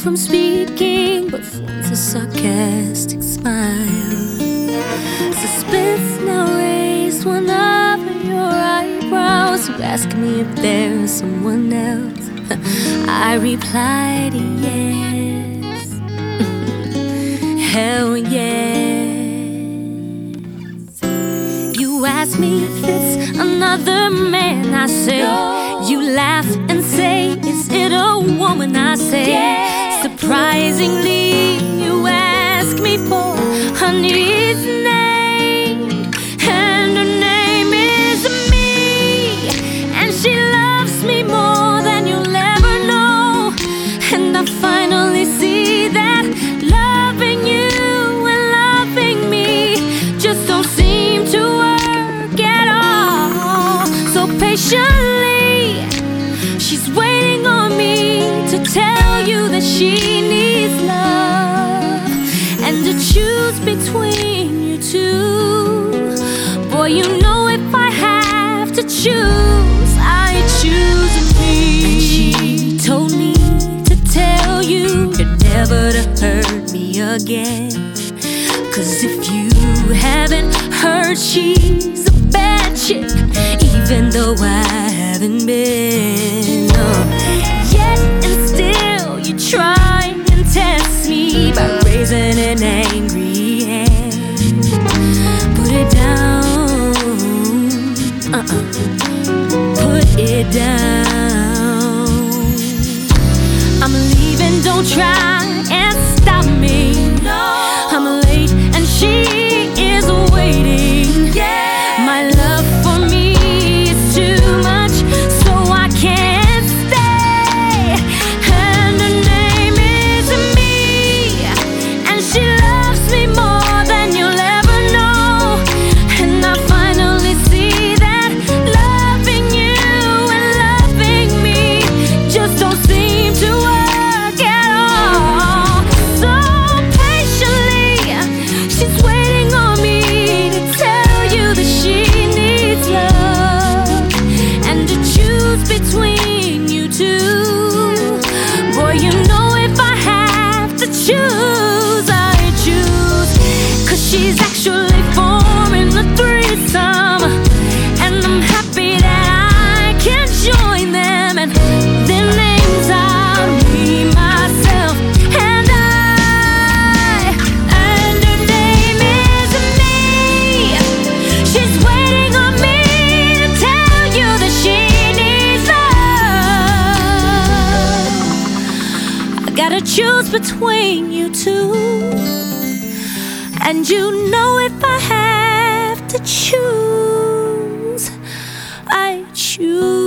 from speaking, but forms a sarcastic smile. Suspense now raised one over your eyebrows. You ask me if there's someone else. I replied yes. Hell yes. You ask me if it's another man. I say no. You laugh and say, is it a woman? I say yes. Surprisingly, you ask me for honey's name, and her name is me, and she loves me more than you'll ever know. And I finally see that loving you and loving me just don't seem to work at all. So patiently, she's waiting on me to tell you that she needs love, and to choose between you two. Boy, you know if I have to choose, I choose me. And she told me to tell you you're never to hurt me again, 'cause if you haven't heard, she's a bad chick, even though I haven't been. Yet and still you try and test me by raising an angry hand. Put it down, put it down. I'm leaving, don't try and stop me. No, I'm late and she is waiting. Yeah, my love for me is too much, so I can't stay. And her name is me, and she loves me more than you'll ever know. And I finally see that loving you and loving me just don't seem to work at all. So patiently, she's waiting on me to tell you that she needs love, and to choose between you two. Boy, you know if I have to choose, I choose. 'Cause she's actually forming a threesome, and I'm happy that I can join them. And their names are me, myself, and I. And her name is me. She's waiting on me to tell you that she needs love. I gotta choose between you two, and you know if I have to choose, I choose.